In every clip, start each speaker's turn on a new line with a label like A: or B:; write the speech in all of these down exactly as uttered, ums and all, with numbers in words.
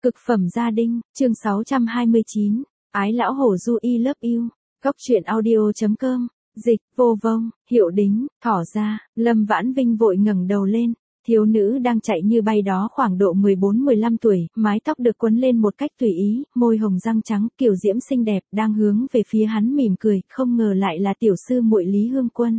A: Cực phẩm gia đình, chương sáu trăm hai mươi chín, Ái lão hổ du I love you, góc truyện audio.com, dịch, vô vông, hiệu đính, thỏ ra, Lâm Vãn Vinh vội ngẩng đầu lên, thiếu nữ đang chạy như bay đó khoảng độ mười bốn mười lăm tuổi, mái tóc được quấn lên một cách tùy ý, môi hồng răng trắng, kiểu diễm xinh đẹp, đang hướng về phía hắn mỉm cười, không ngờ lại là tiểu sư muội Lý Hương Quân.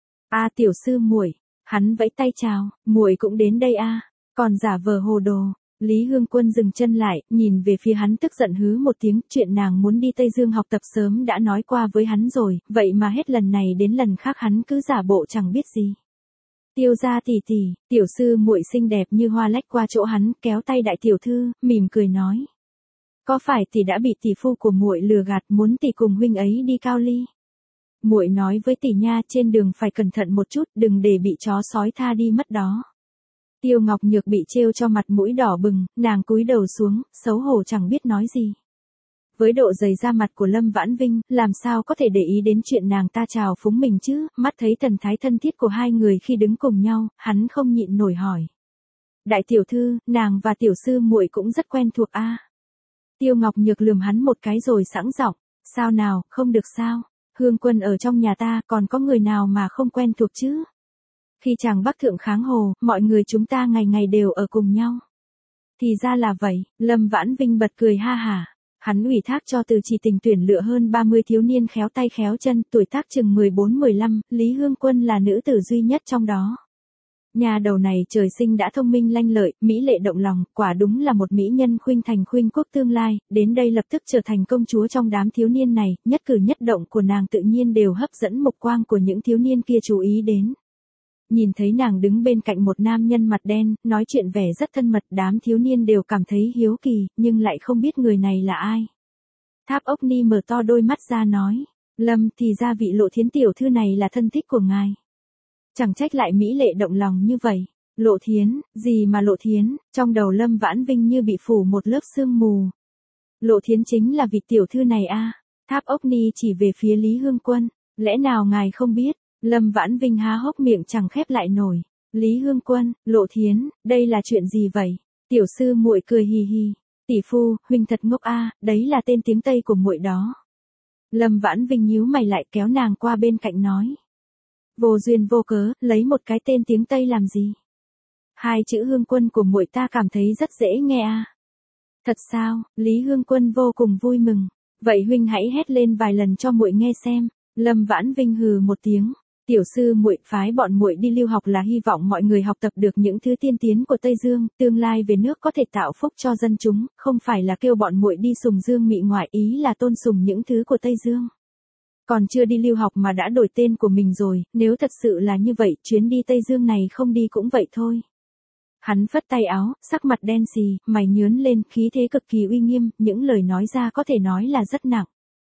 A: A tiểu sư muội, hắn vẫy tay chào, muội cũng đến đây a, còn giả vờ hồ đồ. Lý Hương Quân dừng chân lại, nhìn về phía hắn tức giận hứ một tiếng, chuyện nàng muốn đi Tây Dương học tập sớm đã nói qua với hắn rồi, vậy mà hết lần này đến lần khác hắn cứ giả bộ chẳng biết gì. Tiêu gia tỷ tỷ, tiểu sư muội xinh đẹp như hoa lách qua chỗ hắn, kéo tay đại tiểu thư, mỉm cười nói: "Có phải tỷ đã bị tỷ phu của muội lừa gạt, muốn tỷ cùng huynh ấy đi Cao Ly? Muội nói với tỷ nha, trên đường phải cẩn thận một chút, đừng để bị chó sói tha đi mất đó." Tiêu Ngọc Nhược bị trêu cho mặt mũi đỏ bừng, nàng cúi đầu xuống, xấu hổ chẳng biết nói gì. Với độ dày da mặt của Lâm Vãn Vinh, làm sao có thể để ý đến chuyện nàng ta chào phúng mình chứ, mắt thấy thần thái thân thiết của hai người khi đứng cùng nhau, hắn không nhịn nổi hỏi: "Đại tiểu thư, nàng và tiểu sư muội cũng rất quen thuộc a?" Tiêu Ngọc Nhược lườm hắn một cái rồi sẵn giọng: "Sao nào, không được sao? Hương Quân ở trong nhà ta, còn có người nào mà không quen thuộc chứ? Khi chàng Bắc thượng kháng hồ, mọi người chúng ta ngày ngày đều ở cùng nhau." Thì ra là vậy, Lâm Vãn Vinh bật cười ha hả. Hắn ủy thác cho Từ Chỉ Tình tuyển lựa hơn ba mươi thiếu niên khéo tay khéo chân, tuổi tác chừng mười bốn mười lăm, Lý Hương Quân là nữ tử duy nhất trong đó. Nhà đầu này trời sinh đã thông minh lanh lợi, mỹ lệ động lòng, quả đúng là một mỹ nhân khuynh thành khuynh quốc tương lai, đến đây lập tức trở thành công chúa trong đám thiếu niên này, nhất cử nhất động của nàng tự nhiên đều hấp dẫn mục quang của những thiếu niên kia chú ý đến. Nhìn thấy nàng đứng bên cạnh một nam nhân mặt đen, nói chuyện vẻ rất thân mật, đám thiếu niên đều cảm thấy hiếu kỳ, nhưng lại không biết người này là ai. Tháp Ốc Ni mở to đôi mắt ra nói: "Lâm, thì ra vị Lộ Thiến tiểu thư này là thân thích của ngài. Chẳng trách lại mỹ lệ động lòng như vậy." Lộ Thiến, gì mà Lộ Thiến, trong đầu Lâm Vãn Vinh như bị phủ một lớp sương mù. Lộ Thiến chính là vị tiểu thư này a. Tháp Ốc Ni chỉ về phía Lý Hương Quân: "Lẽ nào ngài không biết?" Lâm Vãn Vinh há hốc miệng chẳng khép lại nổi. Lý Hương Quân, Lộ Thiến, đây là chuyện gì vậy? Tiểu sư muội cười hì hì: "Tỷ phu, huynh thật ngốc a, đấy là tên tiếng Tây của muội đó." Lâm Vãn Vinh nhíu mày lại, kéo nàng qua bên cạnh nói: "Vô duyên vô cớ, lấy một cái tên tiếng Tây làm gì? Hai chữ Hương Quân của muội ta cảm thấy rất dễ nghe a." "Thật sao?" Lý Hương Quân vô cùng vui mừng. "Vậy huynh hãy hét lên vài lần cho muội nghe xem." Lâm Vãn Vinh hừ một tiếng: "Tiểu sư muội phái bọn muội đi lưu học là hy vọng mọi người học tập được những thứ tiên tiến của Tây Dương, tương lai về nước có thể tạo phúc cho dân chúng, không phải là kêu bọn muội đi sùng dương mị ngoại, ý là tôn sùng những thứ của Tây Dương. Còn chưa đi lưu học mà đã đổi tên của mình rồi, nếu thật sự là như vậy, chuyến đi Tây Dương này không đi cũng vậy thôi." Hắn phất tay áo, sắc mặt đen xì, mày nhướn lên, khí thế cực kỳ uy nghiêm, những lời nói ra có thể nói là rất nặng.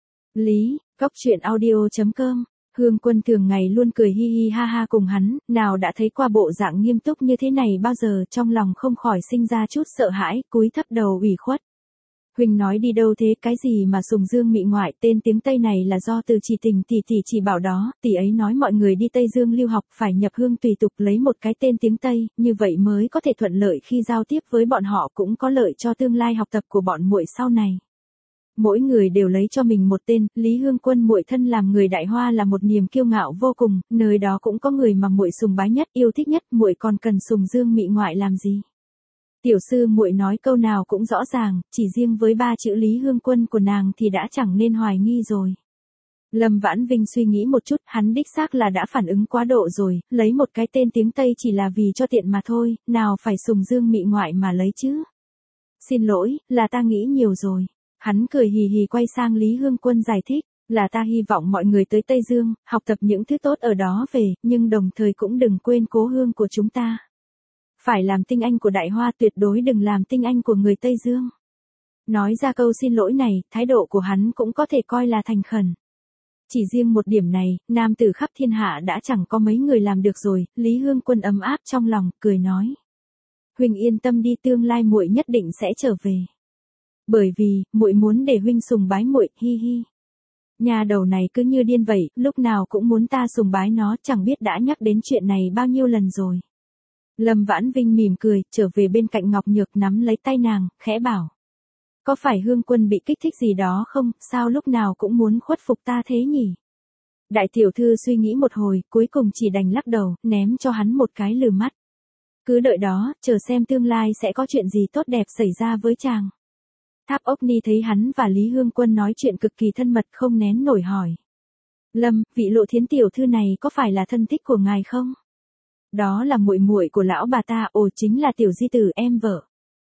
A: Lý, góc truyện audio.com. Hương Quân thường ngày luôn cười hi hi ha ha cùng hắn, nào đã thấy qua bộ dạng nghiêm túc như thế này bao giờ, trong lòng không khỏi sinh ra chút sợ hãi, cúi thấp đầu ủy khuất. "Huynh nói đi đâu thế, cái gì mà sùng dương mị ngoại, tên tiếng Tây này là do Từ Chỉ Tình tỷ tỷ chỉ bảo đó, tỷ ấy nói mọi người đi Tây Dương lưu học phải nhập hương tùy tục lấy một cái tên tiếng Tây, như vậy mới có thể thuận lợi khi giao tiếp với bọn họ, cũng có lợi cho tương lai học tập của bọn muội sau này. Mỗi người đều lấy cho mình một tên, Lý Hương Quân muội thân làm người Đại Hoa là một niềm kiêu ngạo vô cùng, nơi đó cũng có người mà muội sùng bái nhất, yêu thích nhất, muội còn cần sùng dương mị ngoại làm gì?" Tiểu sư muội nói câu nào cũng rõ ràng, chỉ riêng với ba chữ Lý Hương Quân của nàng thì đã chẳng nên hoài nghi rồi. Lâm Vãn Vinh suy nghĩ một chút, hắn đích xác là đã phản ứng quá độ rồi, lấy một cái tên tiếng Tây chỉ là vì cho tiện mà thôi, nào phải sùng dương mị ngoại mà lấy chứ. "Xin lỗi, là ta nghĩ nhiều rồi." Hắn cười hì hì quay sang Lý Hương Quân giải thích: "Là ta hy vọng mọi người tới Tây Dương, học tập những thứ tốt ở đó về, nhưng đồng thời cũng đừng quên cố hương của chúng ta. Phải làm tinh anh của Đại Hoa, tuyệt đối đừng làm tinh anh của người Tây Dương." Nói ra câu xin lỗi này, thái độ của hắn cũng có thể coi là thành khẩn. Chỉ riêng một điểm này, nam tử khắp thiên hạ đã chẳng có mấy người làm được rồi. Lý Hương Quân ấm áp trong lòng, cười nói: "Huynh yên tâm đi, tương lai muội nhất định sẽ trở về. Bởi vì, muội muốn để huynh sùng bái muội, hi hi." Nhà đầu này cứ như điên vậy, lúc nào cũng muốn ta sùng bái nó, chẳng biết đã nhắc đến chuyện này bao nhiêu lần rồi. Lâm Vãn Vinh mỉm cười, trở về bên cạnh Ngọc Nhược nắm lấy tay nàng, khẽ bảo: Có phải Hương Quân bị kích thích gì đó không, sao lúc nào cũng muốn khuất phục ta thế nhỉ? Đại tiểu thư suy nghĩ một hồi, cuối cùng chỉ đành lắc đầu, ném cho hắn một cái lườm mắt. Cứ đợi đó, chờ xem tương lai sẽ có chuyện gì tốt đẹp xảy ra với chàng. Tháp Ốc Ni thấy hắn và Lý Hương Quân nói chuyện cực kỳ thân mật không nén nổi hỏi. Lâm, vị Lộ Thiến tiểu thư này có phải là thân thích của ngài không? Đó là muội muội của lão bà ta, ồ chính là tiểu di tử em vợ.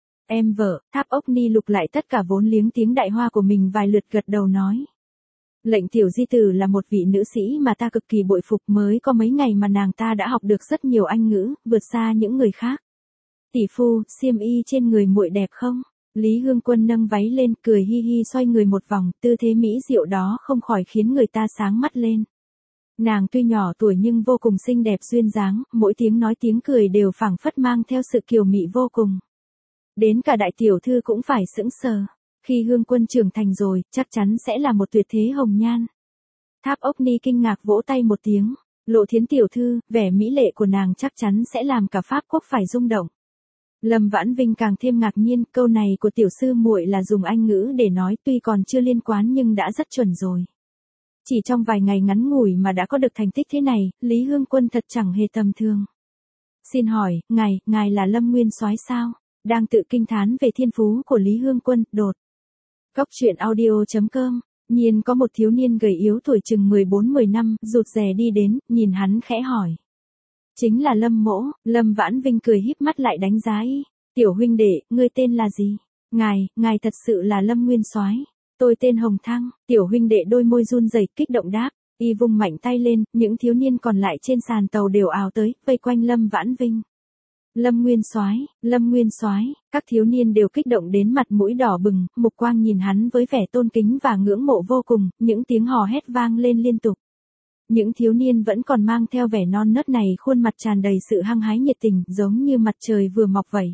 A: Em vợ, Tháp Ốc Ni lục lại tất cả vốn liếng tiếng Đại Hoa của mình vài lượt gật đầu nói. Lệnh tiểu di tử là một vị nữ sĩ mà ta cực kỳ bội phục, mới có mấy ngày mà nàng ta đã học được rất nhiều Anh ngữ, vượt xa những người khác. Tỷ phu, xiêm y trên người muội đẹp không? Lý Hương Quân nâng váy lên, cười hi hi xoay người một vòng, tư thế mỹ diệu đó không khỏi khiến người ta sáng mắt lên. Nàng tuy nhỏ tuổi nhưng vô cùng xinh đẹp duyên dáng, mỗi tiếng nói tiếng cười đều phảng phất mang theo sự kiều mị vô cùng. Đến cả đại tiểu thư cũng phải sững sờ. Khi Hương Quân trưởng thành rồi, chắc chắn sẽ là một tuyệt thế hồng nhan. Tháp Ốc Ni kinh ngạc vỗ tay một tiếng. Lộ Thiến tiểu thư, vẻ mỹ lệ của nàng chắc chắn sẽ làm cả Pháp quốc phải rung động. Lâm Vãn Vinh càng thêm ngạc nhiên, câu này của tiểu sư muội là dùng Anh ngữ để nói, tuy còn chưa liên quan nhưng đã rất chuẩn rồi. Chỉ trong vài ngày ngắn ngủi mà đã có được thành tích thế này, Lý Hương Quân thật chẳng hề tầm thường. Xin hỏi, ngài, ngài là Lâm Nguyên Soái sao? Đang tự kinh thán về thiên phú của Lý Hương Quân, đột. Cốc truyện audio chấm com, nhiên có một thiếu niên gầy yếu tuổi chừng mười bốn mười năm, rụt rè đi đến, nhìn hắn khẽ hỏi. Chính là Lâm mỗ, Lâm Vãn Vinh cười híp mắt lại đánh giá y. Tiểu huynh đệ, ngươi tên là gì? Ngài, ngài thật sự là Lâm Nguyên Soái. Tôi tên Hồng Thăng. Tiểu huynh đệ đôi môi run rẩy kích động đáp. Y vung mạnh tay lên, những thiếu niên còn lại trên sàn tàu đều ào tới, vây quanh Lâm Vãn Vinh. Lâm Nguyên Soái, Lâm Nguyên Soái, các thiếu niên đều kích động đến mặt mũi đỏ bừng, mục quang nhìn hắn với vẻ tôn kính và ngưỡng mộ vô cùng, những tiếng hò hét vang lên liên tục. Những thiếu niên vẫn còn mang theo vẻ non nớt này, khuôn mặt tràn đầy sự hăng hái nhiệt tình, giống như mặt trời vừa mọc vậy.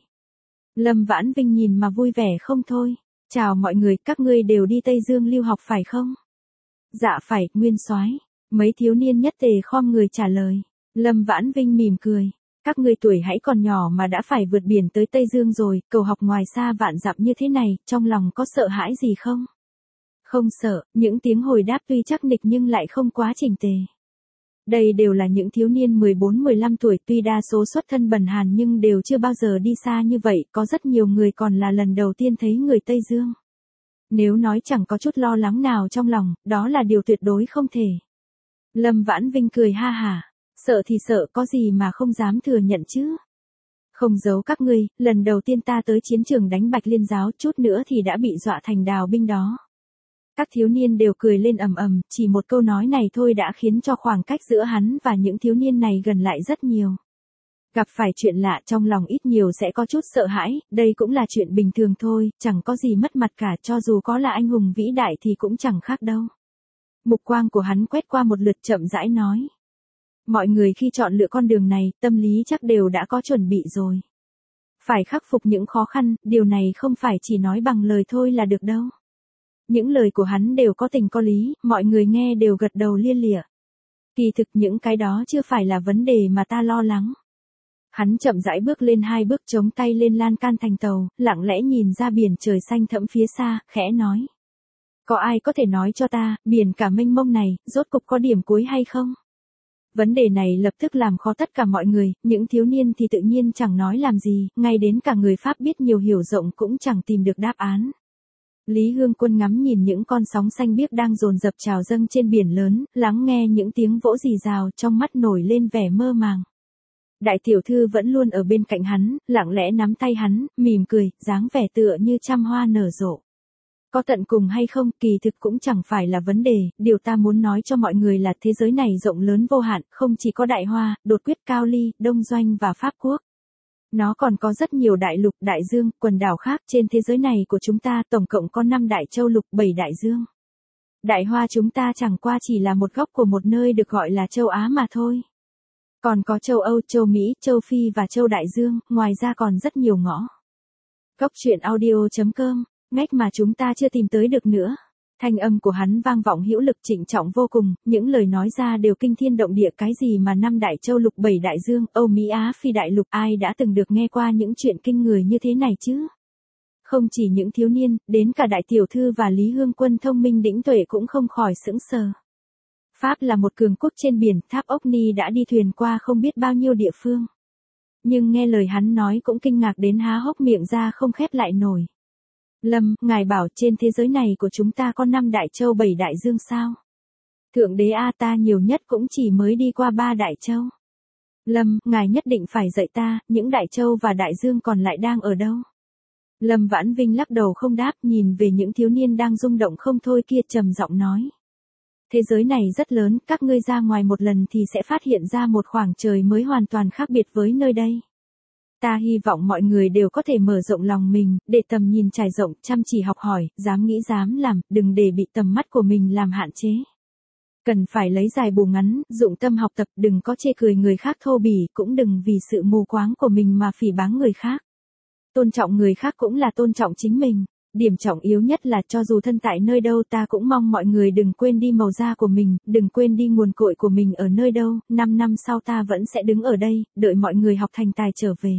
A: Lâm Vãn Vinh nhìn mà vui vẻ không thôi. Chào mọi người, các ngươi đều đi Tây Dương lưu học phải không? Dạ phải, Nguyên Soái. Mấy thiếu niên nhất tề khom người trả lời. Lâm Vãn Vinh mỉm cười. Các ngươi tuổi hãy còn nhỏ mà đã phải vượt biển tới Tây Dương rồi, cầu học ngoài xa vạn dặm như thế này, trong lòng có sợ hãi gì không? Không sợ, những tiếng hồi đáp tuy chắc nịch nhưng lại không quá chỉnh tề. Đây đều là những thiếu niên mười bốn mười lăm tuổi, tuy đa số xuất thân bần hàn nhưng đều chưa bao giờ đi xa như vậy, có rất nhiều người còn là lần đầu tiên thấy người Tây Dương. Nếu nói chẳng có chút lo lắng nào trong lòng, đó là điều tuyệt đối không thể. Lâm Vãn Vinh cười ha hả, sợ thì sợ, có gì mà không dám thừa nhận chứ. Không giấu các ngươi, lần đầu tiên ta tới chiến trường đánh Bạch Liên giáo, chút nữa thì đã bị dọa thành đào binh đó. Các thiếu niên đều cười lên ầm ầm, chỉ một câu nói này thôi đã khiến cho khoảng cách giữa hắn và những thiếu niên này gần lại rất nhiều. Gặp phải chuyện lạ trong lòng ít nhiều sẽ có chút sợ hãi, đây cũng là chuyện bình thường thôi, chẳng có gì mất mặt cả, cho dù có là anh hùng vĩ đại thì cũng chẳng khác đâu. Mục quang của hắn quét qua một lượt chậm rãi nói. Mọi người khi chọn lựa con đường này, tâm lý chắc đều đã có chuẩn bị rồi. Phải khắc phục những khó khăn, điều này không phải chỉ nói bằng lời thôi là được đâu. Những lời của hắn đều có tình có lý, mọi người nghe đều gật đầu lia lịa. Kỳ thực những cái đó chưa phải là vấn đề mà ta lo lắng. Hắn chậm rãi bước lên hai bước, chống tay lên lan can thành tàu, lặng lẽ nhìn ra biển trời xanh thẫm phía xa, khẽ nói. Có ai có thể nói cho ta, biển cả mênh mông này, rốt cục có điểm cuối hay không? Vấn đề này lập tức làm khó tất cả mọi người, những thiếu niên thì tự nhiên chẳng nói làm gì, ngay đến cả người Pháp biết nhiều hiểu rộng cũng chẳng tìm được đáp án. Lý Hương Quân ngắm nhìn những con sóng xanh biếc đang dồn dập trào dâng trên biển lớn, lắng nghe những tiếng vỗ rì rào, trong mắt nổi lên vẻ mơ màng. Đại tiểu thư vẫn luôn ở bên cạnh hắn, lặng lẽ nắm tay hắn, mỉm cười, dáng vẻ tựa như trăm hoa nở rộ. Có tận cùng hay không, kỳ thực cũng chẳng phải là vấn đề, điều ta muốn nói cho mọi người là thế giới này rộng lớn vô hạn, không chỉ có Đại Hoa, Đột Quyết, Cao Ly, Đông Doanh và Pháp Quốc. Nó còn có rất nhiều đại lục, đại dương, quần đảo khác, trên thế giới này của chúng ta tổng cộng có năm đại châu lục, bảy đại dương. Đại Hoa chúng ta chẳng qua chỉ là một góc của một nơi được gọi là châu Á mà thôi. Còn có châu Âu, châu Mỹ, châu Phi và châu Đại Dương, ngoài ra còn rất nhiều ngõ. Cốc truyện audio chấm com, ngách mà chúng ta chưa tìm tới được nữa. Thanh âm của hắn vang vọng hữu lực trịnh trọng vô cùng, những lời nói ra đều kinh thiên động địa, cái gì mà năm đại châu lục, bảy đại dương, Âu Mỹ Á Phi đại lục, ai đã từng được nghe qua những chuyện kinh người như thế này chứ? Không chỉ những thiếu niên, đến cả đại tiểu thư và Lý Hương Quân thông minh đĩnh tuệ cũng không khỏi sững sờ. Pháp là một cường quốc trên biển, Tháp Ốc Ni đã đi thuyền qua không biết bao nhiêu địa phương. Nhưng nghe lời hắn nói cũng kinh ngạc đến há hốc miệng ra không khép lại nổi. Lâm, ngài bảo trên thế giới này của chúng ta có năm đại châu bảy đại dương sao? Thượng đế a, ta nhiều nhất cũng chỉ mới đi qua ba đại châu. Lâm, ngài nhất định phải dạy ta, những đại châu và đại dương còn lại đang ở đâu? Lâm Vãn Vinh lắc đầu không đáp, nhìn về những thiếu niên đang rung động không thôi kia, trầm giọng nói. Thế giới này rất lớn, các ngươi ra ngoài một lần thì sẽ phát hiện ra một khoảng trời mới hoàn toàn khác biệt với nơi đây. Ta hy vọng mọi người đều có thể mở rộng lòng mình, để tầm nhìn trải rộng, chăm chỉ học hỏi, dám nghĩ dám làm, đừng để bị tầm mắt của mình làm hạn chế. Cần phải lấy dài bù ngắn, dụng tâm học tập, đừng có chê cười người khác thô bỉ, cũng đừng vì sự mù quáng của mình mà phỉ báng người khác. Tôn trọng người khác cũng là tôn trọng chính mình. Điểm trọng yếu nhất là cho dù thân tại nơi đâu ta cũng mong mọi người đừng quên đi màu da của mình, đừng quên đi nguồn cội của mình ở nơi đâu, năm năm sau ta vẫn sẽ đứng ở đây, đợi mọi người học thành tài trở về.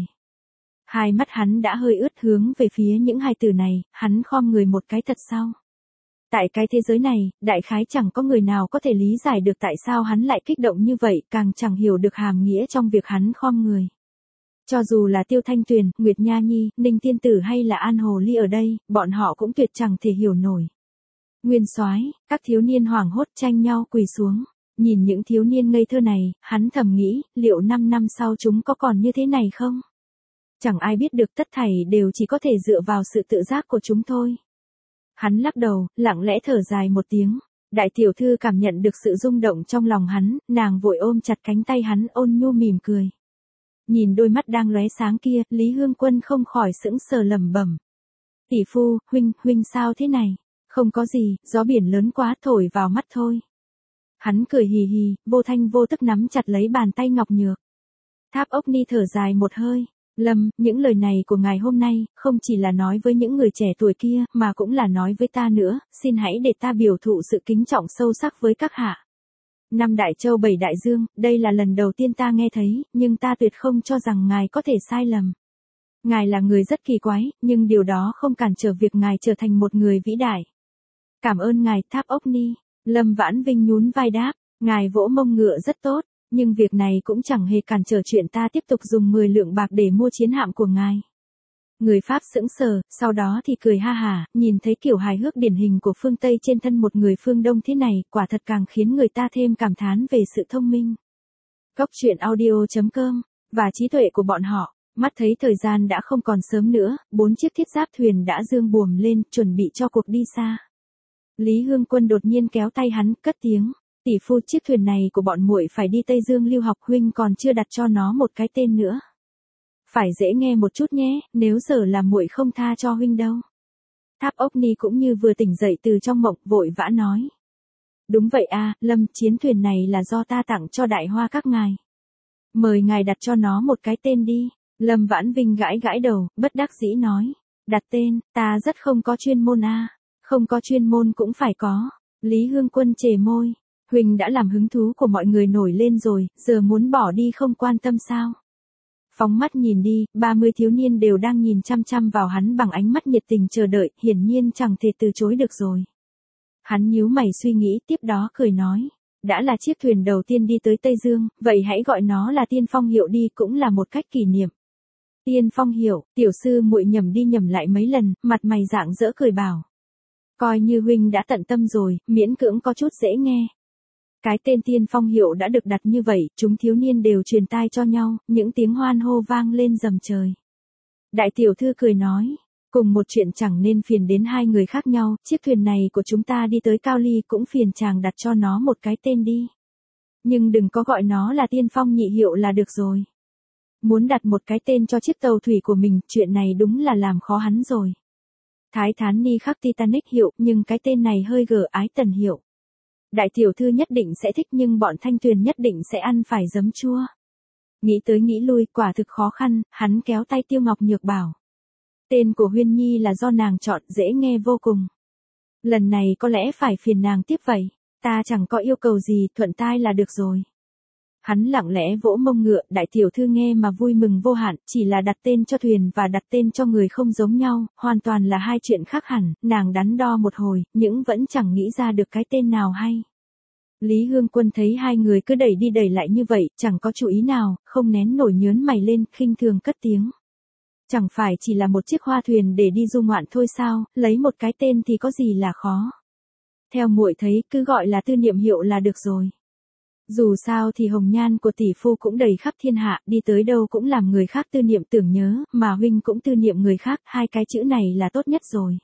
A: Hai mắt hắn đã hơi ướt hướng về phía những hai từ này, hắn khom người một cái thật sau. Tại cái thế giới này, đại khái chẳng có người nào có thể lý giải được tại sao hắn lại kích động như vậy, càng chẳng hiểu được hàm nghĩa trong việc hắn khom người. Cho dù là Tiêu Thanh Tuyền, Nguyệt Nha Nhi, Ninh Tiên Tử hay là An Hồ Ly ở đây, bọn họ cũng tuyệt chẳng thể hiểu nổi. Nguyên Soái, các thiếu niên hoảng hốt tranh nhau quỳ xuống. Nhìn những thiếu niên ngây thơ này, hắn thầm nghĩ, liệu năm năm sau chúng có còn như thế này không? Chẳng ai biết được, tất thảy đều chỉ có thể dựa vào sự tự giác của chúng thôi. Hắn lắc đầu, lặng lẽ thở dài một tiếng. Đại tiểu thư cảm nhận được sự rung động trong lòng hắn, nàng vội ôm chặt cánh tay hắn, ôn nhu mỉm cười. Nhìn đôi mắt đang lóe sáng kia, Lý Hương Quân không khỏi sững sờ lẩm bẩm. Tỷ phu, huynh, huynh sao thế này? Không có gì, gió biển lớn quá thổi vào mắt thôi. Hắn cười hì hì, vô thanh vô tức nắm chặt lấy bàn tay ngọc nhược. Tháp Ốc Ni thở dài một hơi. Lâm, những lời này của ngài hôm nay, không chỉ là nói với những người trẻ tuổi kia, mà cũng là nói với ta nữa, xin hãy để ta biểu thụ sự kính trọng sâu sắc với các hạ. Năm đại châu bảy đại dương, đây là lần đầu tiên ta nghe thấy, nhưng ta tuyệt không cho rằng ngài có thể sai lầm. Ngài là người rất kỳ quái, nhưng điều đó không cản trở việc ngài trở thành một người vĩ đại. Cảm ơn ngài, Tháp Ốc Ni. Lâm Vãn Vinh nhún vai đáp, ngài vỗ mông ngựa rất tốt, nhưng việc này cũng chẳng hề cản trở chuyện ta tiếp tục dùng mười lượng bạc để mua chiến hạm của ngài. Người Pháp sững sờ, sau đó thì cười ha hả, nhìn thấy kiểu hài hước điển hình của phương Tây trên thân một người phương Đông thế này, quả thật càng khiến người ta thêm cảm thán về sự thông minh. Cốc truyện audio chấm com, và trí tuệ của bọn họ. Mắt thấy thời gian đã không còn sớm nữa, bốn chiếc thiết giáp thuyền đã dương buồm lên, chuẩn bị cho cuộc đi xa. Lý Hương Quân đột nhiên kéo tay hắn, cất tiếng. Tỷ phu, chiếc thuyền này của bọn muội phải đi Tây Dương lưu học, huynh còn chưa đặt cho nó một cái tên nữa. Phải dễ nghe một chút nhé, nếu giờ là muội không tha cho huynh đâu. Tháp Ốc Ni cũng như vừa tỉnh dậy từ trong mộng, vội vã nói. Đúng vậy a, Lâm, chiến thuyền này là do ta tặng cho đại hoa các ngài. Mời ngài đặt cho nó một cái tên đi. Lâm Vãn Vinh gãi gãi đầu, bất đắc dĩ nói. Đặt tên, ta rất không có chuyên môn a. Không có chuyên môn cũng phải có. Lý Hương Quân chề môi. Huynh đã làm hứng thú của mọi người nổi lên rồi, giờ muốn bỏ đi không quan tâm sao? Phóng mắt nhìn đi, ba mươi thiếu niên đều đang nhìn chăm chăm vào hắn bằng ánh mắt nhiệt tình chờ đợi, hiển nhiên chẳng thể từ chối được rồi. Hắn nhíu mày suy nghĩ, tiếp đó cười nói. Đã là chiếc thuyền đầu tiên đi tới Tây Dương, vậy hãy gọi nó là Tiên Phong Hiệu đi, cũng là một cách kỷ niệm. Tiên Phong Hiệu, tiểu sư muội nhầm đi nhầm lại mấy lần, mặt mày rạng rỡ cười bảo. Coi như huynh đã tận tâm rồi, miễn cưỡng có chút dễ nghe. Cái tên Tiên Phong Hiệu đã được đặt như vậy, chúng thiếu niên đều truyền tai cho nhau, những tiếng hoan hô vang lên rầm trời. Đại tiểu thư cười nói, cùng một chuyện chẳng nên phiền đến hai người khác nhau, chiếc thuyền này của chúng ta đi tới Cao Ly cũng phiền chàng đặt cho nó một cái tên đi. Nhưng đừng có gọi nó là Tiên Phong Nhị Hiệu là được rồi. Muốn đặt một cái tên cho chiếc tàu thủy của mình, chuyện này đúng là làm khó hắn rồi. Thái Thán Ni khắc Titanic Hiệu, nhưng cái tên này hơi gở Ái Tần Hiệu. Đại tiểu thư nhất định sẽ thích nhưng bọn Thanh Tuyền nhất định sẽ ăn phải giấm chua. Nghĩ tới nghĩ lui, quả thực khó khăn, hắn kéo tay Tiêu Ngọc Nhược bảo. Tên của Huyên Nhi là do nàng chọn, dễ nghe vô cùng. Lần này có lẽ phải phiền nàng tiếp vậy, ta chẳng có yêu cầu gì, thuận tai là được rồi. Hắn lặng lẽ vỗ mông ngựa, đại tiểu thư nghe mà vui mừng vô hạn, chỉ là đặt tên cho thuyền và đặt tên cho người không giống nhau, hoàn toàn là hai chuyện khác hẳn, nàng đắn đo một hồi, nhưng vẫn chẳng nghĩ ra được cái tên nào hay. Lý Hương Quân thấy hai người cứ đẩy đi đẩy lại như vậy, chẳng có chú ý nào, không nén nổi nhớn mày lên, khinh thường cất tiếng. Chẳng phải chỉ là một chiếc hoa thuyền để đi du ngoạn thôi sao, lấy một cái tên thì có gì là khó. Theo muội thấy, cứ gọi là Tư Niệm Hiệu là được rồi. Dù sao thì hồng nhan của tỷ phu cũng đầy khắp thiên hạ, đi tới đâu cũng làm người khác tư niệm tưởng nhớ, mà huynh cũng tư niệm người khác, hai cái chữ này là tốt nhất rồi.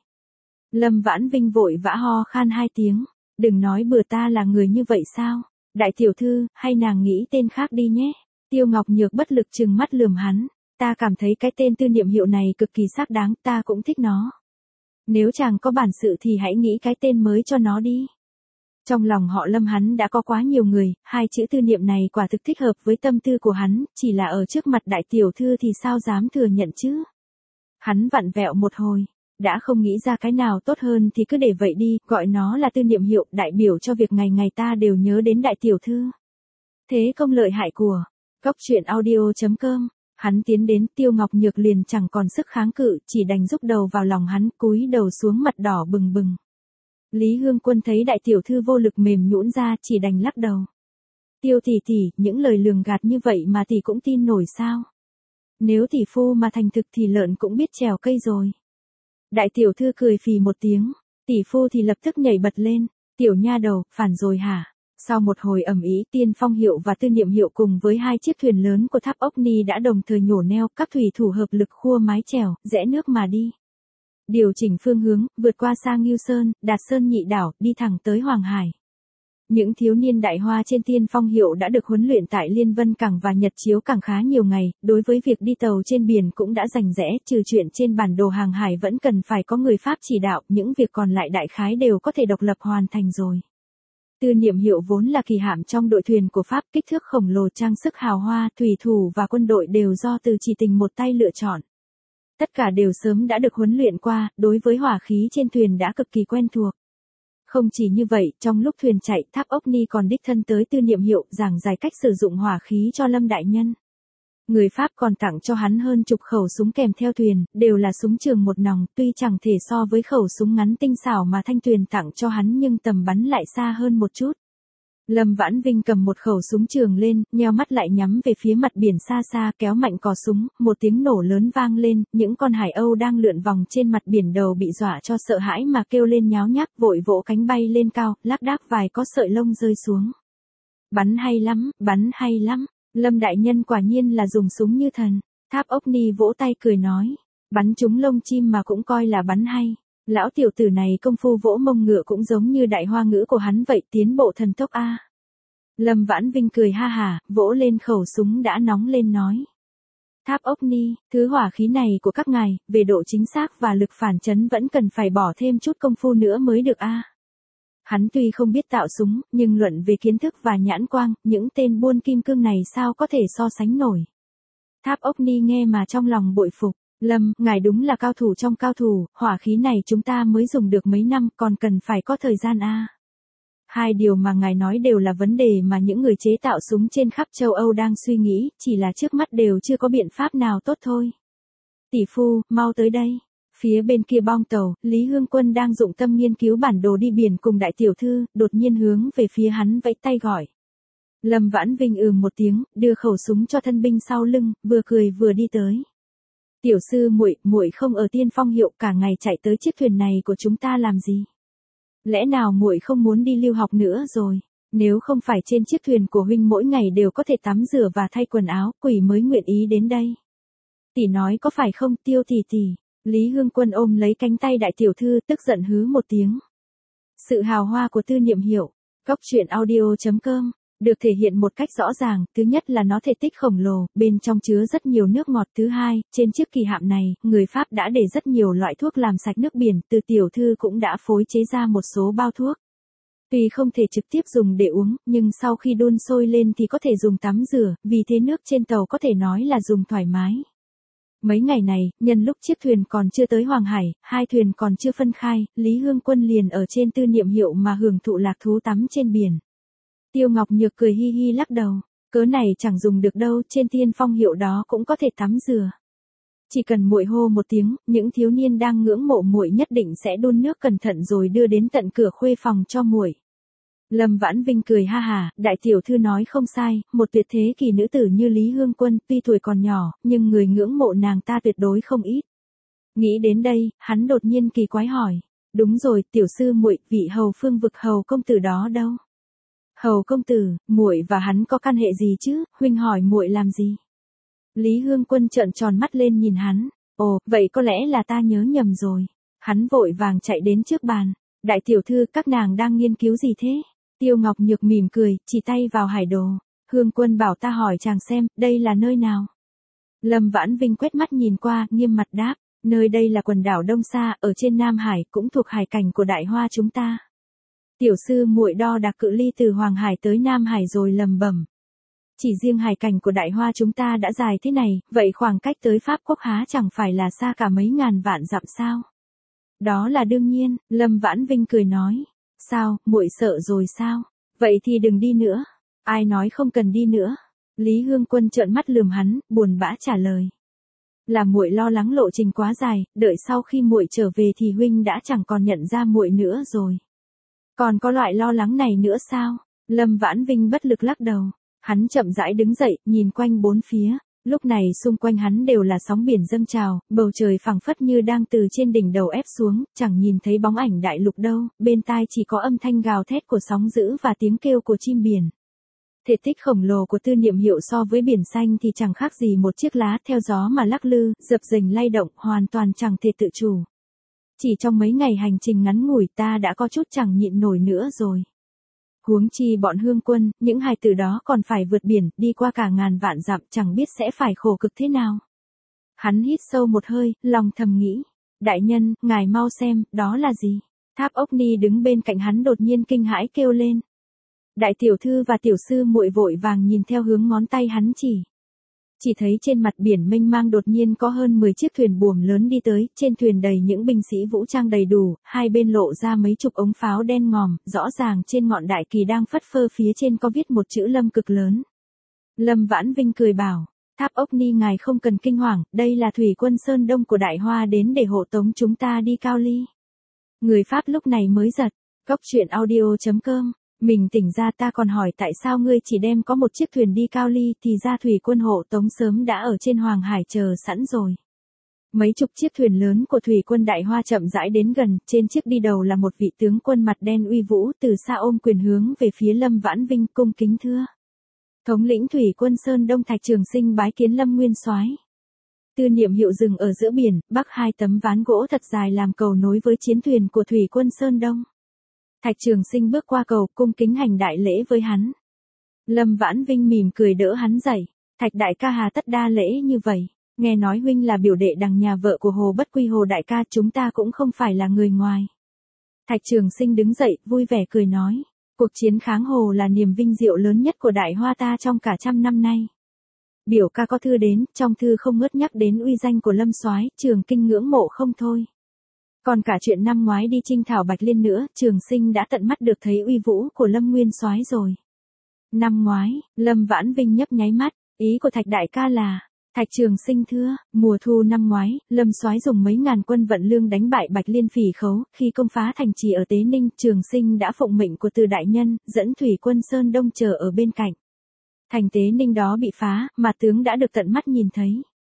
A: Lâm Vãn Vinh vội vã ho khan hai tiếng, đừng nói bừa, ta là người như vậy sao? Đại tiểu thư, hay nàng nghĩ tên khác đi nhé. Tiêu Ngọc Nhược bất lực trừng mắt lườm hắn, ta cảm thấy cái tên Tư Niệm Hiệu này cực kỳ xác đáng, ta cũng thích nó. Nếu chàng có bản sự thì hãy nghĩ cái tên mới cho nó đi. Trong lòng họ Lâm hắn đã có quá nhiều người, hai chữ tư niệm này quả thực thích hợp với tâm tư của hắn, chỉ là ở trước mặt đại tiểu thư thì sao dám thừa nhận chứ. Hắn vặn vẹo một hồi, đã không nghĩ ra cái nào tốt hơn thì cứ để vậy đi, gọi nó là Tư Niệm Hiệu, đại biểu cho việc ngày ngày ta đều nhớ đến đại tiểu thư. Thế công lợi hại của Cốc Truyện Audio chấm com. Hắn tiến đến, Tiêu Ngọc Nhược liền chẳng còn sức kháng cự, chỉ đành rúc đầu vào lòng hắn, cúi đầu xuống, mặt đỏ bừng bừng. Lý Hương Quân thấy đại tiểu thư vô lực mềm nhũn ra, chỉ đành lắc đầu. Tiêu tỷ tỷ, những lời lường gạt như vậy mà tỷ cũng tin nổi sao? Nếu tỷ phu mà thành thực thì lợn cũng biết trèo cây rồi. Đại tiểu thư cười phì một tiếng, tỷ phu thì lập tức nhảy bật lên, tiểu nha đầu, phản rồi hả? Sau một hồi ầm ĩ, Tiên Phong Hiệu và Tư Niệm Hiệu cùng với hai chiếc thuyền lớn của Tháp Ốc Ni đã đồng thời nhổ neo, các thủy thủ hợp lực khua mái chèo, rẽ nước mà đi. Điều chỉnh phương hướng, vượt qua xa Ngưu Sơn, Đạt Sơn Nhị Đảo, đi thẳng tới Hoàng Hải. Những thiếu niên đại hoa trên Tiên Phong Hiệu đã được huấn luyện tại Liên Vân Cảng và Nhật Chiếu Cảng khá nhiều ngày, đối với việc đi tàu trên biển cũng đã rành rẽ, trừ chuyện trên bản đồ hàng hải vẫn cần phải có người Pháp chỉ đạo, những việc còn lại đại khái đều có thể độc lập hoàn thành rồi. Tư Niệm Hiệu vốn là kỳ hạm trong đội thuyền của Pháp, kích thước khổng lồ, trang sức hào hoa, thủy thủ và quân đội đều do Từ Chỉ Tình một tay lựa chọn. Tất cả đều sớm đã được huấn luyện qua, đối với hỏa khí trên thuyền đã cực kỳ quen thuộc. Không chỉ như vậy, trong lúc thuyền chạy, Tháp Ốc Ni còn đích thân tới Tư Niệm Hiệu giảng giải cách sử dụng hỏa khí cho Lâm đại nhân. Người Pháp còn tặng cho hắn hơn chục khẩu súng kèm theo thuyền, đều là súng trường một nòng, tuy chẳng thể so với khẩu súng ngắn tinh xảo mà Thanh Tuyền tặng cho hắn nhưng tầm bắn lại xa hơn một chút. Lâm Vãn Vinh cầm một khẩu súng trường lên, nheo mắt lại nhắm về phía mặt biển xa xa, kéo mạnh cò súng, một tiếng nổ lớn vang lên, những con hải âu đang lượn vòng trên mặt biển đầu bị dọa cho sợ hãi mà kêu lên nháo nhác, vội vỗ cánh bay lên cao, lác đác vài có sợi lông rơi xuống. Bắn hay lắm, bắn hay lắm, Lâm đại nhân quả nhiên là dùng súng như thần. Tháp Ốc Ni vỗ tay cười nói, bắn trúng lông chim mà cũng coi là bắn hay. Lão tiểu tử này công phu vỗ mông ngựa cũng giống như đại hoa ngữ của hắn vậy, tiến bộ thần tốc a. Lâm Vãn Vinh cười ha hả, vỗ lên khẩu súng đã nóng lên nói. Tháp Ốc Ni, thứ hỏa khí này của các ngài, về độ chính xác và lực phản chấn vẫn cần phải bỏ thêm chút công phu nữa mới được a. Hắn tuy không biết tạo súng, nhưng luận về kiến thức và nhãn quang, những tên buôn kim cương này sao có thể so sánh nổi. Tháp Ốc Ni nghe mà trong lòng bội phục. Lâm, ngài đúng là cao thủ trong cao thủ, hỏa khí này chúng ta mới dùng được mấy năm, còn cần phải có thời gian a. Hai điều mà ngài nói đều là vấn đề mà những người chế tạo súng trên khắp châu Âu đang suy nghĩ, chỉ là trước mắt đều chưa có biện pháp nào tốt thôi. Tỷ phu, mau tới đây. Phía bên kia bong tàu, Lý Hương Quân đang dụng tâm nghiên cứu bản đồ đi biển cùng đại tiểu thư, đột nhiên hướng về phía hắn vẫy tay gọi. Lâm Vãn Vinh ừ một tiếng, đưa khẩu súng cho thân binh sau lưng, vừa cười vừa đi tới. Tiểu sư muội, muội không ở Tiên Phong Hiệu, cả ngày chạy tới chiếc thuyền này của chúng ta làm gì? Lẽ nào muội không muốn đi lưu học nữa rồi? Nếu không phải trên chiếc thuyền của huynh mỗi ngày đều có thể tắm rửa và thay quần áo, quỷ mới nguyện ý đến đây. Tỷ nói có phải không, Tiêu tỷ tỷ? Lý Hương Quân ôm lấy cánh tay đại tiểu thư, tức giận hứ một tiếng. Sự hào hoa của Tư Niệm Hiệu. Cốc Truyện Audio chấm com được thể hiện một cách rõ ràng, thứ nhất là nó thể tích khổng lồ, bên trong chứa rất nhiều nước ngọt, thứ hai, trên chiếc kỳ hạm này, người Pháp đã để rất nhiều loại thuốc làm sạch nước biển, từ tiểu thư cũng đã phối chế ra một số bao thuốc. Tuy không thể trực tiếp dùng để uống, nhưng sau khi đun sôi lên thì có thể dùng tắm rửa, vì thế nước trên tàu có thể nói là dùng thoải mái. Mấy ngày này, nhân lúc chiếc thuyền còn chưa tới Hoàng Hải, hai thuyền còn chưa phân khai, Lý Hương Quân liền ở trên Tư Niệm Hiệu mà hưởng thụ lạc thú tắm trên biển. Tiêu Ngọc Nhược cười hi hi lắc đầu. Cớ này chẳng dùng được đâu, trên Tiên Phong hiệu đó cũng có thể tắm rửa. Chỉ cần muội hô một tiếng, những thiếu niên đang ngưỡng mộ muội nhất định sẽ đun nước cẩn thận rồi đưa đến tận cửa khuê phòng cho muội. Lâm Vãn Vinh cười ha hả, đại tiểu thư nói không sai, một tuyệt thế kỳ nữ tử như Lý Hương Quân, tuy tuổi còn nhỏ, nhưng người ngưỡng mộ nàng ta tuyệt đối không ít. Nghĩ đến đây, hắn đột nhiên kỳ quái hỏi, đúng rồi, tiểu sư muội, vị hầu phương vực hầu công tử đó đâu? Hầu công tử, muội và hắn có căn hệ gì chứ, huynh hỏi muội làm gì? Lý Hương Quân trợn tròn mắt lên nhìn hắn, ồ, vậy có lẽ là ta nhớ nhầm rồi. Hắn vội vàng chạy đến trước bàn, đại tiểu thư, các nàng đang nghiên cứu gì thế? Tiêu Ngọc Nhược mỉm cười, chỉ tay vào hải đồ. Hương Quân bảo ta hỏi chàng xem, đây là nơi nào? Lâm Vãn Vinh quét mắt nhìn qua, nghiêm mặt đáp, nơi đây là quần đảo Đông Sa, ở trên Nam Hải, cũng thuộc hải cảnh của Đại Hoa chúng ta. Tiểu sư muội đo đạc cự ly từ Hoàng Hải tới Nam Hải rồi lầm bẩm. Chỉ riêng hải cảnh của Đại Hoa chúng ta đã dài thế này, vậy khoảng cách tới Pháp Quốc há chẳng phải là xa cả mấy ngàn vạn dặm sao? Đó là đương nhiên, Lâm Vãn Vinh cười nói. Sao, muội sợ rồi sao? Vậy thì đừng đi nữa. Ai nói không cần đi nữa? Lý Hương Quân trợn mắt lườm hắn, buồn bã trả lời. Là muội lo lắng lộ trình quá dài, đợi sau khi muội trở về thì huynh đã chẳng còn nhận ra muội nữa rồi. Còn có loại lo lắng này nữa sao? Lâm Vãn Vinh bất lực lắc đầu. Hắn chậm rãi đứng dậy, nhìn quanh bốn phía. Lúc này xung quanh hắn đều là sóng biển dâng trào, bầu trời phẳng phất như đang từ trên đỉnh đầu ép xuống, chẳng nhìn thấy bóng ảnh đại lục đâu, bên tai chỉ có âm thanh gào thét của sóng dữ và tiếng kêu của chim biển. Thể tích khổng lồ của Tư Niệm Hiệu so với biển xanh thì chẳng khác gì một chiếc lá theo gió mà lắc lư, dập dềnh lay động, hoàn toàn chẳng thể tự chủ. Chỉ trong mấy ngày hành trình ngắn ngủi ta đã có chút chẳng nhịn nổi nữa rồi. Huống chi bọn Hương Quân, những hài tử đó còn phải vượt biển, đi qua cả ngàn vạn dặm, chẳng biết sẽ phải khổ cực thế nào. Hắn hít sâu một hơi, lòng thầm nghĩ. Đại nhân, ngài mau xem, đó là gì? Tháp Ốc Ni đứng bên cạnh hắn đột nhiên kinh hãi kêu lên. Đại tiểu thư và tiểu sư muội vội vàng nhìn theo hướng ngón tay hắn chỉ. Chỉ thấy trên mặt biển mênh mang đột nhiên có hơn mười chiếc thuyền buồm lớn đi tới, trên thuyền đầy những binh sĩ vũ trang đầy đủ, hai bên lộ ra mấy chục ống pháo đen ngòm, rõ ràng trên ngọn đại kỳ đang phất phơ phía trên có viết một chữ Lâm cực lớn. Lâm Vãn Vinh cười bảo, Tháp Ốc Ni ngài không cần kinh hoàng, đây là thủy quân Sơn Đông của Đại Hoa đến để hộ tống chúng ta đi Cao Ly. Người Pháp lúc này mới giật, Cóc Truyện Audio chấm com. Mình tỉnh ra ta còn hỏi tại sao ngươi chỉ đem có một chiếc thuyền đi Cao Ly thì ra thủy quân hộ tống sớm đã ở trên Hoàng Hải chờ sẵn rồi. Mấy chục chiếc thuyền lớn của thủy quân Đại Hoa chậm rãi đến gần, trên chiếc đi đầu là một vị tướng quân mặt đen uy vũ từ xa ôm quyền hướng về phía Lâm Vãn Vinh cung kính thưa. Thống lĩnh thủy quân Sơn Đông Thạch Trường Sinh bái kiến Lâm Nguyên Soái. Tư Niệm Hiệu dừng ở giữa biển, bắc hai tấm ván gỗ thật dài làm cầu nối với chiến thuyền của thủy quân Sơn Đông. Thạch Trường Sinh bước qua cầu, cung kính hành đại lễ với hắn. Lâm Vãn Vinh mỉm cười đỡ hắn dậy. Thạch đại ca hà tất đa lễ như vậy, nghe nói huynh là biểu đệ đằng nhà vợ của Hồ Bất Quy Hồ đại ca, chúng ta cũng không phải là người ngoài. Thạch Trường Sinh đứng dậy, vui vẻ cười nói, cuộc chiến kháng Hồ là niềm vinh diệu lớn nhất của Đại Hoa ta trong cả trăm năm nay. Biểu ca có thư đến, trong thư không ngớt nhắc đến uy danh của Lâm soái, Trường Kinh ngưỡng mộ không thôi. Còn cả chuyện năm ngoái đi chinh thảo Bạch Liên nữa, Trường Sinh đã tận mắt được thấy uy vũ của Lâm Nguyên soái rồi. Năm ngoái, Lâm Vãn Vinh nhấp nháy mắt, ý của Thạch đại ca là, Thạch Trường Sinh thưa, mùa thu năm ngoái, Lâm soái dùng mấy ngàn quân vận lương đánh bại Bạch Liên phỉ khấu, khi công phá thành trì ở Tế Ninh, Trường Sinh đã phụng mệnh của Từ đại nhân, dẫn thủy quân Sơn Đông chờ ở bên cạnh. Thành Tế Ninh đó bị phá, mà tướng đã được tận mắt nhìn thấy.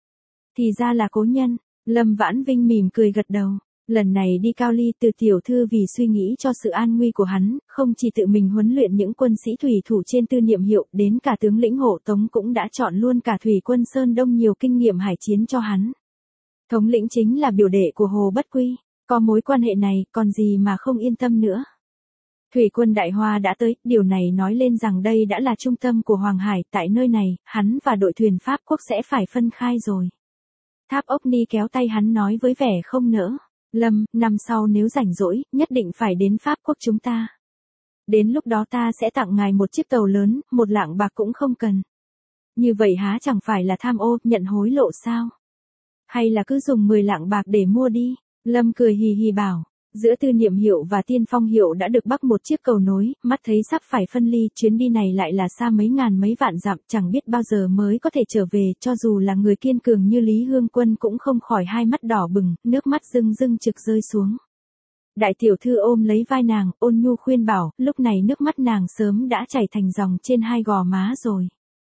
A: Thì ra là cố nhân. Lâm Vãn Vinh mỉm cười gật đầu. Lần này đi Cao Ly, Từ tiểu thư vì suy nghĩ cho sự an nguy của hắn, không chỉ tự mình huấn luyện những quân sĩ thủy thủ trên Tư Niệm Hiệu, đến cả tướng lĩnh hộ tống cũng đã chọn luôn cả thủy quân Sơn Đông nhiều kinh nghiệm hải chiến cho hắn. Thống lĩnh chính là biểu đệ của Hồ Bất Quy, có mối quan hệ này, còn gì mà không yên tâm nữa. Thủy quân Đại Hoa đã tới, điều này nói lên rằng đây đã là trung tâm của Hoàng Hải, tại nơi này, hắn và đội thuyền Pháp quốc sẽ phải phân khai rồi. Tháp Ốc Ni kéo tay hắn nói với vẻ không nỡ. Lâm, năm sau nếu rảnh rỗi, nhất định phải đến Pháp quốc chúng ta. Đến lúc đó ta sẽ tặng ngài một chiếc tàu lớn, một lạng bạc cũng không cần. Như vậy há chẳng phải là tham ô, nhận hối lộ sao? Hay là cứ dùng mười lạng bạc để mua đi? Lâm cười hì hì bảo, Giữa Tư Niệm Hiệu và Tiên Phong Hiệu đã được bắc một chiếc cầu nối, mắt thấy sắp phải phân ly, chuyến đi này lại là xa mấy ngàn mấy vạn dặm, chẳng biết bao giờ mới có thể trở về, cho dù là người kiên cường như Lý Hương Quân cũng không khỏi hai mắt đỏ bừng, nước mắt rưng rưng trực rơi xuống. Đại tiểu thư ôm lấy vai nàng, ôn nhu khuyên bảo, lúc này nước mắt nàng sớm đã chảy thành dòng trên hai gò má rồi.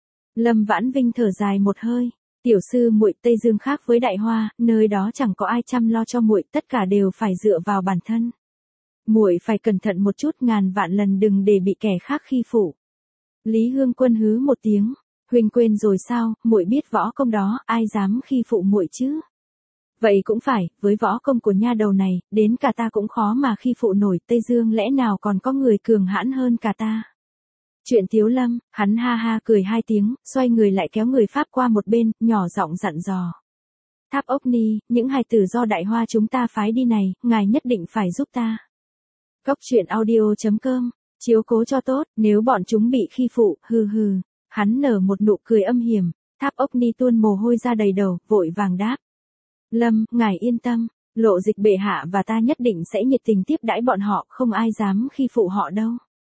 A: Lâm Vãn Vinh thở dài một hơi. Tiểu sư muội, Tây Dương khác với Đại Hoa, nơi đó chẳng có ai chăm lo cho muội, tất cả đều phải dựa vào bản thân. Muội phải cẩn thận một chút, ngàn vạn lần đừng để bị kẻ khác khi phụ. Lý Hương Quân hứ một tiếng, huynh quên rồi sao, muội biết võ công đó, ai dám khi phụ muội chứ? Vậy cũng phải, với võ công của nha đầu này, đến cả ta cũng khó mà khi phụ nổi, Tây Dương lẽ nào còn có người cường hãn hơn cả ta? Chuyện Tiếu Lâm, hắn ha ha cười hai tiếng, xoay người lại kéo người Pháp qua một bên, nhỏ giọng dặn dò. Tháp Ốc Ni, những hài tử do Đại Hoa chúng ta phái đi này, ngài nhất định phải giúp ta. Cốc truyện audio chấm com, chiếu cố cho tốt, nếu bọn chúng bị khi phụ, hừ hừ. Hắn nở một nụ cười âm hiểm, Tháp Ốc Ni tuôn mồ hôi ra đầy đầu, vội vàng đáp. Lâm, ngài yên tâm, Lộ Dịch bệ hạ và ta nhất định sẽ nhiệt tình tiếp đãi bọn họ, không ai dám khi phụ họ đâu.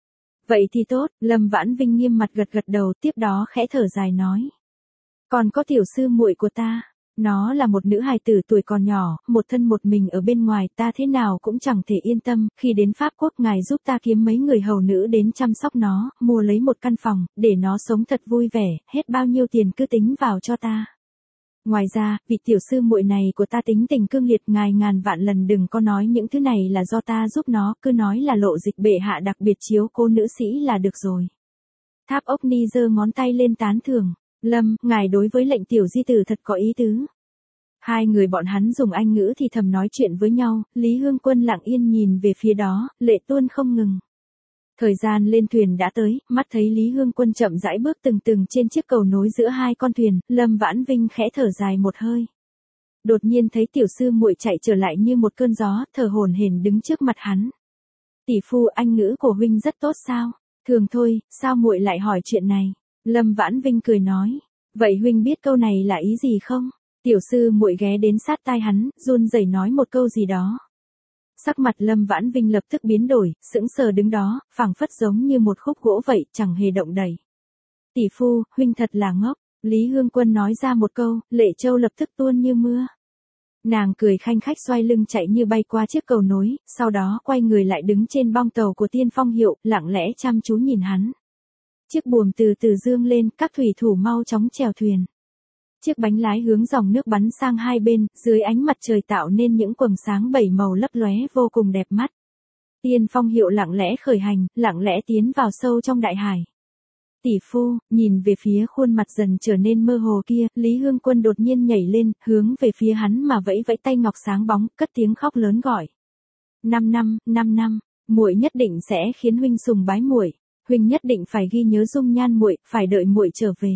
A: Vậy thì tốt, Lâm Vãn Vinh nghiêm mặt gật gật đầu, tiếp đó khẽ thở dài nói. Còn có tiểu sư muội của ta, nó là một nữ hài tử tuổi còn nhỏ, một thân một mình ở bên ngoài, ta thế nào cũng chẳng thể yên tâm, khi đến Pháp Quốc ngài giúp ta kiếm mấy người hầu nữ đến chăm sóc nó, mua lấy một căn phòng, để nó sống thật vui vẻ, hết bao nhiêu tiền cứ tính vào cho ta. Ngoài ra, vị tiểu sư muội này của ta tính tình cương liệt, ngài ngàn vạn lần đừng có nói những thứ này là do ta giúp nó, cứ nói là Lộ Dịch bệ hạ đặc biệt chiếu cố nữ sĩ là được rồi. Tháp Ốc Ni giơ ngón tay lên tán thưởng, Lâm, ngài đối với lệnh tiểu di tử thật có ý tứ. Hai người bọn hắn dùng Anh ngữ thì thầm nói chuyện với nhau, Lý Hương Quân lặng yên nhìn về phía đó, lệ tuôn không ngừng. Thời gian lên thuyền đã tới, mắt thấy Lý Hương Quân chậm rãi bước từng từng trên chiếc cầu nối giữa hai con thuyền, Lâm Vãn Vinh khẽ thở dài một hơi. Đột nhiên thấy tiểu sư muội chạy trở lại như một cơn gió, thở hổn hển đứng trước mặt hắn. Tỷ phu, Anh ngữ của huynh rất tốt sao? Thường thôi, sao muội lại hỏi chuyện này? Lâm Vãn Vinh cười nói. Vậy huynh biết câu này là ý gì không? Tiểu sư muội ghé đến sát tai hắn, run rẩy nói một câu gì đó. Sắc mặt Lâm Vãn Vinh lập tức biến đổi, sững sờ đứng đó, phảng phất giống như một khúc gỗ vậy, chẳng hề động đậy. Tỷ phu, huynh thật là ngốc, Lý Hương Quân nói ra một câu, lệ châu lập tức tuôn như mưa. Nàng cười khanh khách xoay lưng chạy như bay qua chiếc cầu nối, sau đó quay người lại đứng trên bong tàu của Tiên Phong Hiệu, lặng lẽ chăm chú nhìn hắn. Chiếc buồm từ từ dương lên, các thủy thủ mau chóng chèo thuyền. Chiếc bánh lái hướng dòng nước bắn sang hai bên, dưới ánh mặt trời tạo nên những quầng sáng bảy màu lấp lóe vô cùng đẹp mắt. Tiên Phong Hiệu lặng lẽ khởi hành, lặng lẽ tiến vào sâu trong đại hải. Tỷ phu, nhìn về phía khuôn mặt dần trở nên mơ hồ kia, Lý Hương Quân đột nhiên nhảy lên, hướng về phía hắn mà vẫy vẫy tay ngọc sáng bóng, cất tiếng khóc lớn gọi. Năm năm, năm năm, muội nhất định sẽ khiến huynh sùng bái muội, huynh nhất định phải ghi nhớ dung nhan muội, phải đợi muội trở về.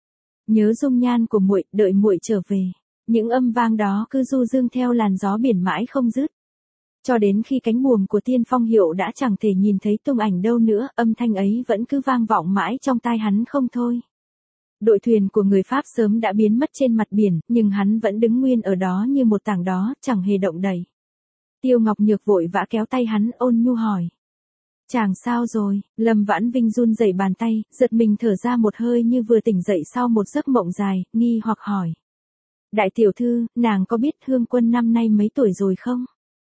A: Nhớ dung nhan của muội, đợi muội trở về. Những âm vang đó cứ du dương theo làn gió biển mãi không dứt. Cho đến khi cánh buồm của Tiên Phong Hiệu đã chẳng thể nhìn thấy tung ảnh đâu nữa, âm thanh ấy vẫn cứ vang vọng mãi trong tai hắn không thôi. Đội thuyền của người Pháp sớm đã biến mất trên mặt biển, nhưng hắn vẫn đứng nguyên ở đó như một tảng đó, chẳng hề động đậy. Tiêu Ngọc Nhược vội vã kéo tay hắn, ôn nhu hỏi. Chàng sao rồi? Lâm Vãn Vinh run rẩy bàn tay, giật mình thở ra một hơi như vừa tỉnh dậy sau một giấc mộng dài, nghi hoặc hỏi. Đại tiểu thư, nàng có biết Hương Quân năm nay mấy tuổi rồi không?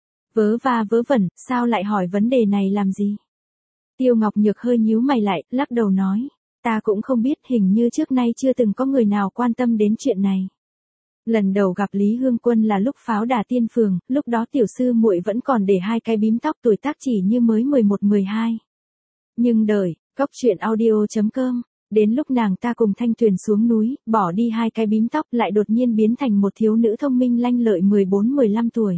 A: Vớ va vớ vẩn, sao lại hỏi vấn đề này làm gì? Tiêu Ngọc Nhược hơi nhíu mày lại, lắc đầu nói. Ta cũng không biết, hình như trước nay chưa từng có người nào quan tâm đến chuyện này. Lần đầu gặp Lý Hương Quân là lúc pháo đà tiên phường, lúc đó tiểu sư muội vẫn còn để hai cái bím tóc, tuổi tác chỉ như mới mười một mười hai. Nhưng đời, cốc truyện audio chấm com, đến lúc nàng ta cùng Thanh Tuyền xuống núi, bỏ đi hai cái bím tóc lại đột nhiên biến thành một thiếu nữ thông minh lanh lợi mười bốn mười lăm tuổi.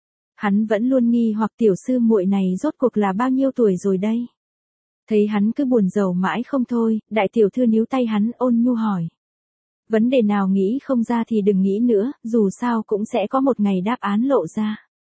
A: Hắn vẫn luôn nghi hoặc tiểu sư muội này rốt cuộc là bao nhiêu tuổi rồi đây. Thấy hắn cứ buồn rầu mãi không thôi, đại tiểu thư níu tay hắn ôn nhu hỏi. Vấn đề nào nghĩ không ra thì đừng nghĩ nữa, dù sao cũng sẽ có một ngày đáp án lộ ra.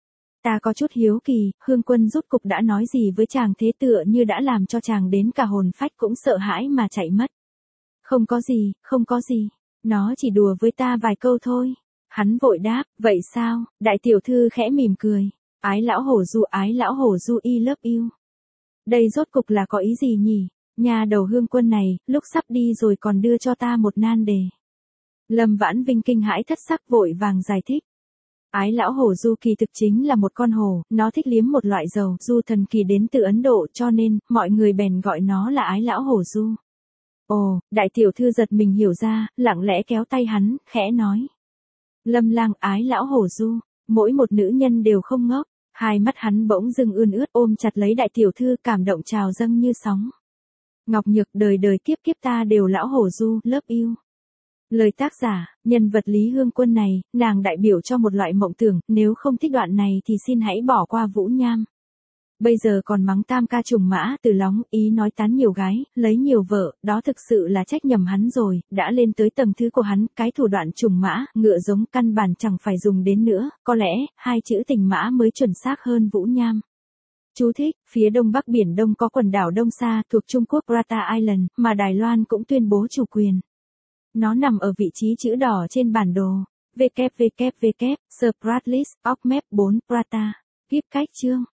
A: Ta có chút hiếu kỳ, Hương Quân rốt cục đã nói gì với chàng thế, tựa như đã làm cho chàng đến cả hồn phách cũng sợ hãi mà chạy mất. Không có gì, không có gì, nó chỉ đùa với ta vài câu thôi. Hắn vội đáp, vậy sao? Đại tiểu thư khẽ mỉm cười. Ái lão hổ du, ái lão hổ du I love you. Đây rốt cục là có ý gì nhỉ? Nhà đầu Hương Quân này, lúc sắp đi rồi còn đưa cho ta một nan đề. Lâm Vãn Vinh kinh hãi thất sắc vội vàng giải thích. Ái lão hổ du kỳ thực chính là một con hổ, nó thích liếm một loại dầu, du thần kỳ đến từ Ấn Độ cho nên, mọi người bèn gọi nó là ái lão hổ du. Ồ, đại tiểu thư giật mình hiểu ra, lặng lẽ kéo tay hắn, khẽ nói. Lâm lang ái lão hổ du, mỗi một nữ nhân đều không ngốc, hai mắt hắn bỗng dưng ươn ướt ôm chặt lấy đại tiểu thư cảm động trào dâng như sóng. Ngọc Nhược đời đời kiếp kiếp ta đều lão hổ du, love you. Lời tác giả, nhân vật Lý Hương Quân này, nàng đại biểu cho một loại mộng tưởng, nếu không thích đoạn này thì xin hãy bỏ qua Vũ Nham. Bây giờ còn mắng tam ca trùng mã từ lóng, ý nói tán nhiều gái, lấy nhiều vợ, đó thực sự là trách nhầm hắn rồi, đã lên tới tầng thứ của hắn, cái thủ đoạn trùng mã, ngựa giống căn bản chẳng phải dùng đến nữa, có lẽ, hai chữ tình mã mới chuẩn xác hơn Vũ Nham. Chú thích, phía đông bắc Biển Đông có quần đảo Đông Sa thuộc Trung Quốc Prata Island, mà Đài Loan cũng tuyên bố chủ quyền. Nó nằm ở vị trí chữ đỏ trên bản đồ. vê kép vê kép vê kép, Spratlis, Ocmap bốn, Prata. Kiếp cách chương.